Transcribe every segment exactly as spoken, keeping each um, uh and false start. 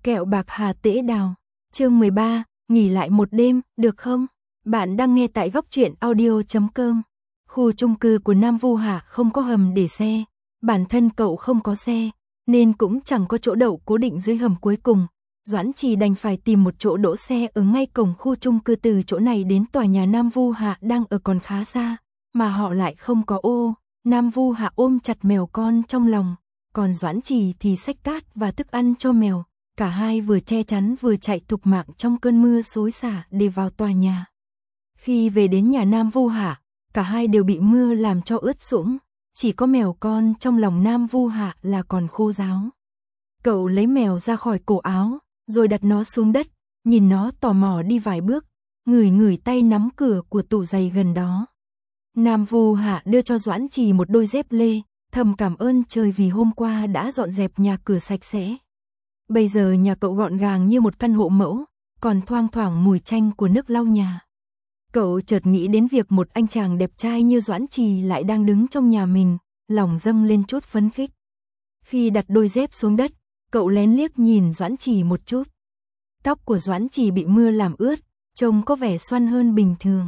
Kẹo bạc hà tễ đào. Chương mười ba, nghỉ lại một đêm, được không? Bạn đang nghe tại góc truyện audio chấm com. Khu chung cư của Nam Vu Hạ không có hầm để xe, bản thân cậu không có xe, nên cũng chẳng có chỗ đậu cố định dưới hầm cuối cùng. Doãn Trì đành phải tìm một chỗ đỗ xe ở ngay cổng khu chung cư. Từ chỗ này đến tòa nhà Nam Vu Hạ đang ở còn khá xa, mà họ lại không có ô. Nam Vu Hạ ôm chặt mèo con trong lòng, còn Doãn Trì thì xách cát và thức ăn cho mèo. Cả hai vừa che chắn vừa chạy thục mạng trong cơn mưa xối xả để vào tòa nhà. Khi về đến nhà Nam Vu Hạ, cả hai đều bị mưa làm cho ướt sũng, chỉ có mèo con trong lòng Nam Vu Hạ là còn khô ráo. Cậu lấy mèo ra khỏi cổ áo, rồi đặt nó xuống đất, nhìn nó tò mò đi vài bước, ngửi ngửi tay nắm cửa của tủ giày gần đó. Nam Vu Hạ đưa cho Doãn Trì một đôi dép lê, thầm cảm ơn trời vì hôm qua đã dọn dẹp nhà cửa sạch sẽ. Bây giờ nhà cậu gọn gàng như một căn hộ mẫu, còn thoang thoảng mùi chanh của nước lau nhà. Cậu chợt nghĩ đến việc một anh chàng đẹp trai như Doãn Trì lại đang đứng trong nhà mình, lòng dâng lên chút phấn khích. Khi đặt đôi dép xuống đất, cậu lén liếc nhìn Doãn Trì một chút. Tóc của Doãn Trì bị mưa làm ướt, trông có vẻ xoăn hơn bình thường.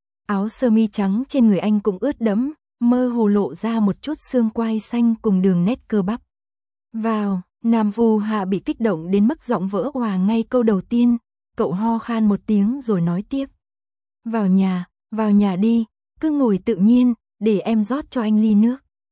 Áo sơ mi trắng trên người anh cũng ướt đẫm, mơ hồ lộ ra một chút xương quai xanh cùng đường nét cơ bắp. Vào, Nam Vu Hạ bị kích động đến mức giọng vỡ òa ngay câu đầu tiên, cậu ho khan một tiếng rồi nói tiếp. Vào nhà, vào nhà đi, cứ ngồi tự nhiên, để em rót cho anh ly nước.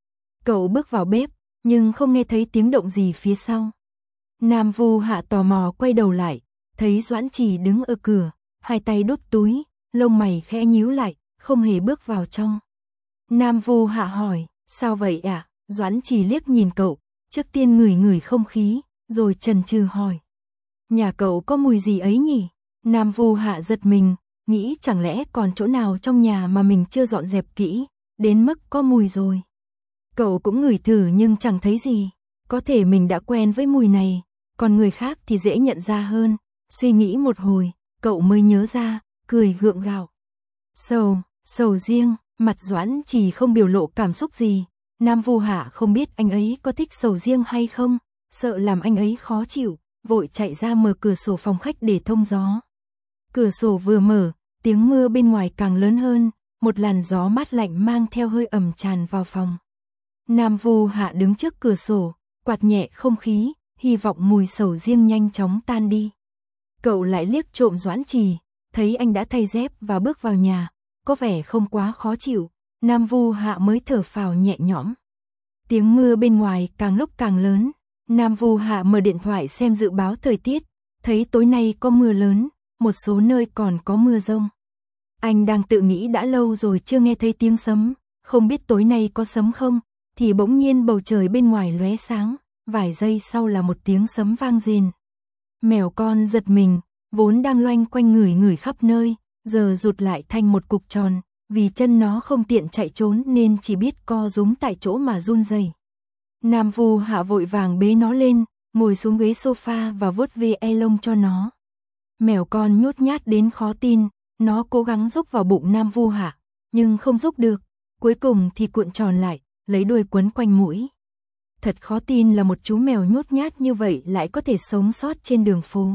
Cậu bước vào bếp, nhưng không nghe thấy tiếng động gì phía sau. Nam Vu Hạ tò mò quay đầu lại, thấy Doãn Trì đứng ở cửa, hai tay đút túi, lông mày khẽ nhíu lại, không hề bước vào trong. Nam Vu Hạ hỏi, sao vậy ạ? À? Doãn Trì liếc nhìn cậu, trước tiên ngửi ngửi không khí, rồi chần chừ hỏi. Nhà cậu có mùi gì ấy nhỉ? Nam Vu Hạ giật mình, nghĩ chẳng lẽ còn chỗ nào trong nhà mà mình chưa dọn dẹp kỹ, đến mức có mùi rồi. Cậu cũng ngửi thử nhưng chẳng thấy gì, có thể mình đã quen với mùi này, còn người khác thì dễ nhận ra hơn. Suy nghĩ một hồi, cậu mới nhớ ra, cười gượng gạo. Sầu, sầu riêng, mặt Doãn Trì không biểu lộ cảm xúc gì. Nam Vu Hạ không biết anh ấy có thích sầu riêng hay không, sợ làm anh ấy khó chịu, vội chạy ra mở cửa sổ phòng khách để thông gió. Cửa sổ vừa mở, tiếng mưa bên ngoài càng lớn hơn, một làn gió mát lạnh mang theo hơi ẩm tràn vào phòng. Nam Vu Hạ đứng trước cửa sổ, quạt nhẹ không khí, hy vọng mùi sầu riêng nhanh chóng tan đi. Cậu lại liếc trộm Doãn Trì, thấy anh đã thay dép và bước vào nhà, có vẻ không quá khó chịu. Nam Vu Hạ mới thở phào nhẹ nhõm. Tiếng mưa bên ngoài càng lúc càng lớn. Nam Vu Hạ mở điện thoại xem dự báo thời tiết, thấy tối nay có mưa lớn, một số nơi còn có mưa dông. Anh đang tự nghĩ đã lâu rồi chưa nghe thấy tiếng sấm, không biết tối nay có sấm không, thì bỗng nhiên bầu trời bên ngoài lóe sáng, vài giây sau là một tiếng sấm vang rền. Mèo con giật mình, vốn đang loanh quanh ngửi ngửi khắp nơi, giờ rụt lại thành một cục tròn. Vì chân nó không tiện chạy trốn nên chỉ biết co rúm tại chỗ mà run rẩy. Nam Vu Hạ vội vàng bế nó lên, ngồi xuống ghế sofa và vuốt ve e lông cho nó. Mèo con nhút nhát đến khó tin, nó cố gắng rúc vào bụng Nam Vu Hạ, nhưng không rúc được, cuối cùng thì cuộn tròn lại, lấy đuôi quấn quanh mũi. Thật khó tin là một chú mèo nhút nhát như vậy lại có thể sống sót trên đường phố.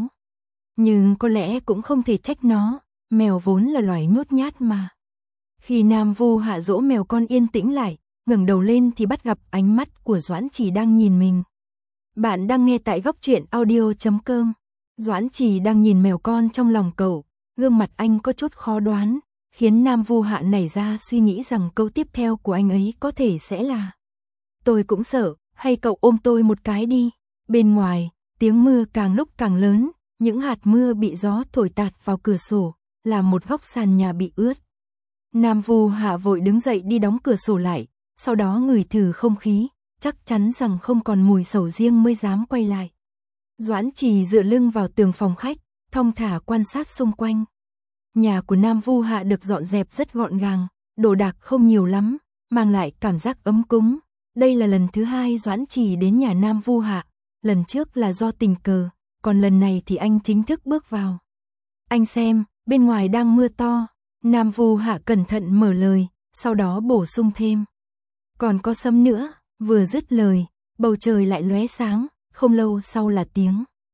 Nhưng có lẽ cũng không thể trách nó, mèo vốn là loài nhút nhát mà. Khi Nam Vu Hạ dỗ mèo con yên tĩnh lại, ngẩng đầu lên thì bắt gặp ánh mắt của Doãn Trì đang nhìn mình. Bạn đang nghe tại góc truyện audio chấm com. Doãn Trì đang nhìn mèo con trong lòng cậu, gương mặt anh có chút khó đoán, khiến Nam Vu Hạ nảy ra suy nghĩ rằng câu tiếp theo của anh ấy có thể sẽ là: tôi cũng sợ, hay cậu ôm tôi một cái đi. Bên ngoài, tiếng mưa càng lúc càng lớn, những hạt mưa bị gió thổi tạt vào cửa sổ, làm một góc sàn nhà bị ướt. Nam Vu Hạ vội đứng dậy đi đóng cửa sổ lại, sau đó ngửi thử không khí, chắc chắn rằng không còn mùi sầu riêng mới dám quay lại. Doãn Trì dựa lưng vào tường phòng khách, thong thả quan sát xung quanh. Nhà của Nam Vu Hạ được dọn dẹp rất gọn gàng, đồ đạc không nhiều lắm, mang lại cảm giác ấm cúng. Đây là lần thứ hai Doãn Trì đến nhà Nam Vu Hạ, lần trước là do tình cờ, còn lần này thì anh chính thức bước vào. Anh xem, bên ngoài đang mưa to. Nam Vu Hạ cẩn thận mở lời, sau đó bổ sung thêm. Còn có sấm nữa. Vừa dứt lời, bầu trời lại lóe sáng, không lâu sau là tiếng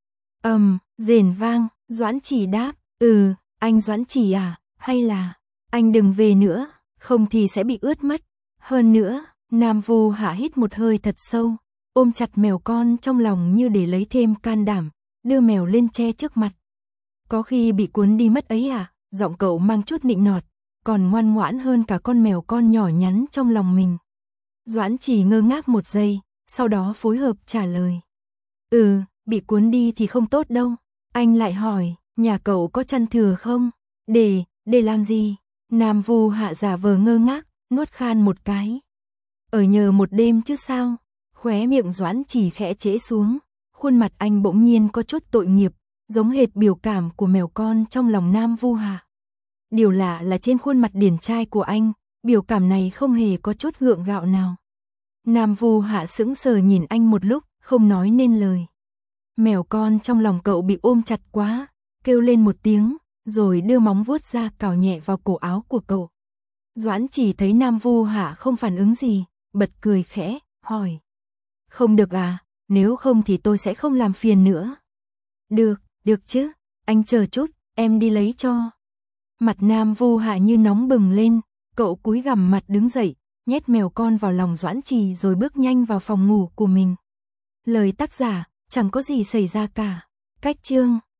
ầm, rền vang, Doãn Chỉ đáp, ừ, anh Doãn Chỉ à, hay là, anh đừng về nữa, không thì sẽ bị ướt mất. Hơn nữa, Nam Vu Hạ hít một hơi thật sâu, ôm chặt mèo con trong lòng như để lấy thêm can đảm, đưa mèo lên che trước mặt. Có khi bị cuốn đi mất ấy à, giọng cậu mang chút nịnh nọt, còn ngoan ngoãn hơn cả con mèo con nhỏ nhắn trong lòng mình. Doãn Chỉ ngơ ngác một giây, sau đó phối hợp trả lời. Ừ, bị cuốn đi thì không tốt đâu. Anh lại hỏi, nhà cậu có chăn thừa không? Để, để làm gì? Nam Vu Hạ giả vờ ngơ ngác, nuốt khan một cái. Ở nhờ một đêm chứ sao? Khóe miệng Doãn Chỉ khẽ trễ xuống, khuôn mặt anh bỗng nhiên có chút tội nghiệp, giống hệt biểu cảm của mèo con trong lòng Nam Vu Hạ. Điều lạ là trên khuôn mặt điển trai của anh, biểu cảm này không hề có chút gượng gạo nào. Nam Vu Hạ sững sờ nhìn anh một lúc, không nói nên lời. Mèo con trong lòng cậu bị ôm chặt quá, kêu lên một tiếng, rồi đưa móng vuốt ra cào nhẹ vào cổ áo của cậu. Doãn Chỉ thấy Nam Vu Hạ không phản ứng gì, bật cười khẽ, hỏi. Không được à, nếu không thì tôi sẽ không làm phiền nữa. Được, được chứ, anh chờ chút, em đi lấy cho. Mặt Nam Vu Hạ như nóng bừng lên, cậu cúi gằm mặt đứng dậy, nhét mèo con vào lòng Doãn Chỉ rồi bước nhanh vào phòng ngủ của mình. Lời tác giả, chẳng có gì xảy ra cả. Cách chương